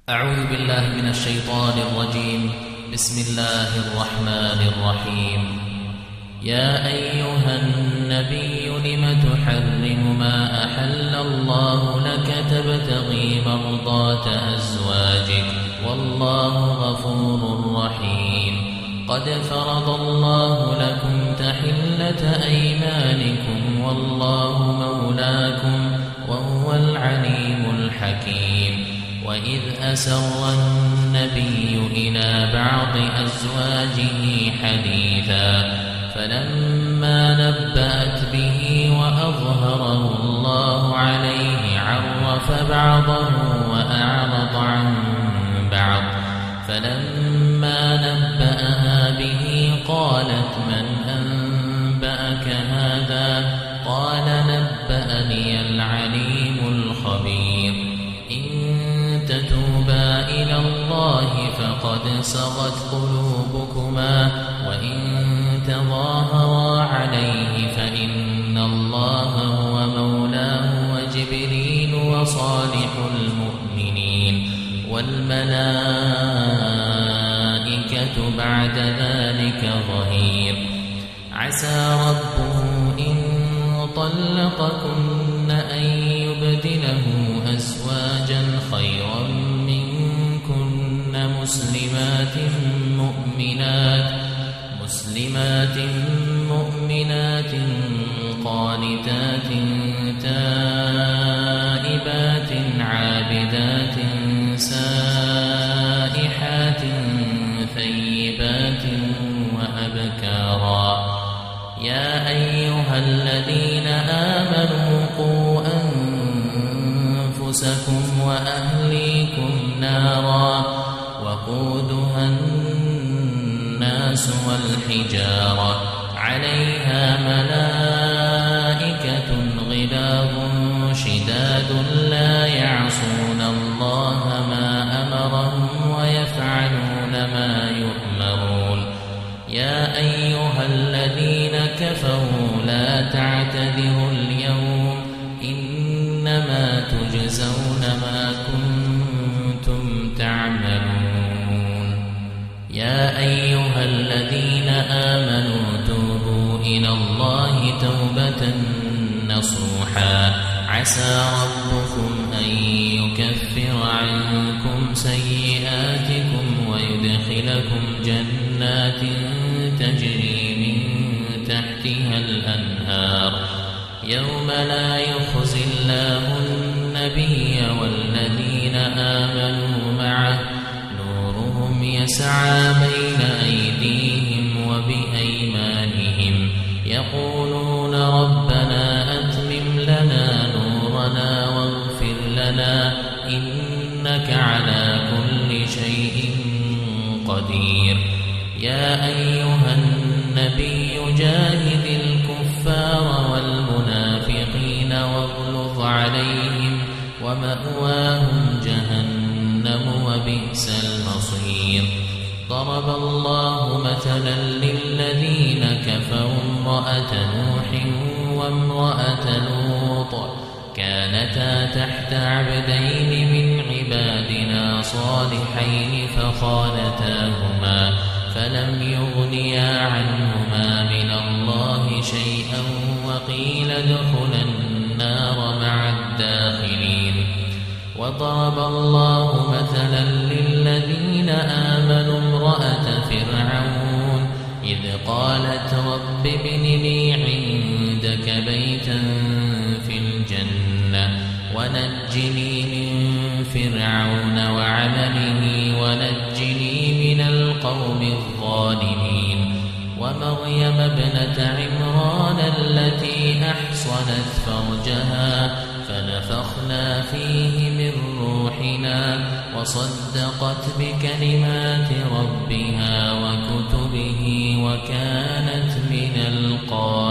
أعوذ بالله من الشيطان الرجيم. بسم الله الرحمن الرحيم. يا أيها النبي لم تحرم ما أحل الله لك تبتغي مرضات أزواجك والله غفور رحيم. قد فرض الله لكم تحلة أيمانكم والله مولاكم وهو العليم الحكيم. وإذ أسر النبي إلى بعض أزواجه حديثا فلما نبأت به وأظهره الله عليه عرف بعضه وأعرض عن بعض. فلما نبأها به قالت من أنبأك هذا؟ قال نبأني العليم الخبير. تتوبا إلى الله فقد صغت قلوبكما وإن تظاهرا عليه فإن الله هو مولاه وجبريل وصالح المؤمنين والملائكة بعد ذلك ظهير. عسى ربه إن طلقكن أن يبدله أزواجا خيرا منكن مسلمات مؤمنات قانتات تائبات عابدات سائحات ثيبات وأبكارا. يا أيها الذين آمنوا قوا أنفسكم وأهليكم نارا وقودها الناس والحجارة عليها ملائكة غلاظ شداد لا يعصون الله ما أمرهم ويفعلون ما يؤمرون. يا أيها الذين كفروا لا تعتذروا اليوم إنما تجزون ما كنتم تعملون. يا أيها الذين آمنوا توبوا إلى الله توبة نصوحا. عسى ربكم أن يكفر عنكم سيئاتكم ويدخلكم جنات تجري من تحتها الأنهار يوم لا يخزي الله النبي والذين آمنوا معه نورهم يسعى بين أيديهم وبأيمانهم يقولون ربنا أتمم لنا نورنا واغفر لنا إنك على كل شيء قدير. يا أيها النبي جاهد الكفار والمنافقين واغلظ عليهم ومأواهم جهنم وبئس المصير. ضرب الله مثلا للذين كفروا امرأة نوح وامرأة لوط كانتا تحت عبدين من عبادنا صالحين فخانتاهما فلم يغنيا عنهما من الله شيئا وقيل ادخلا النار مع الداخلين. وضرب الله مثلا للذين آمنوا امرأة فرعون إذ قالت رب ابن لي عندك بيتا في الجنة ونجني من فرعون وعمله ونجني من القوم الظالمين. ومريم ابنة عمران التي أحصنت فرجها فنفخنا فيه من روحنا وصدقت بكلمات ربها وكتبه وكانت من القانتين.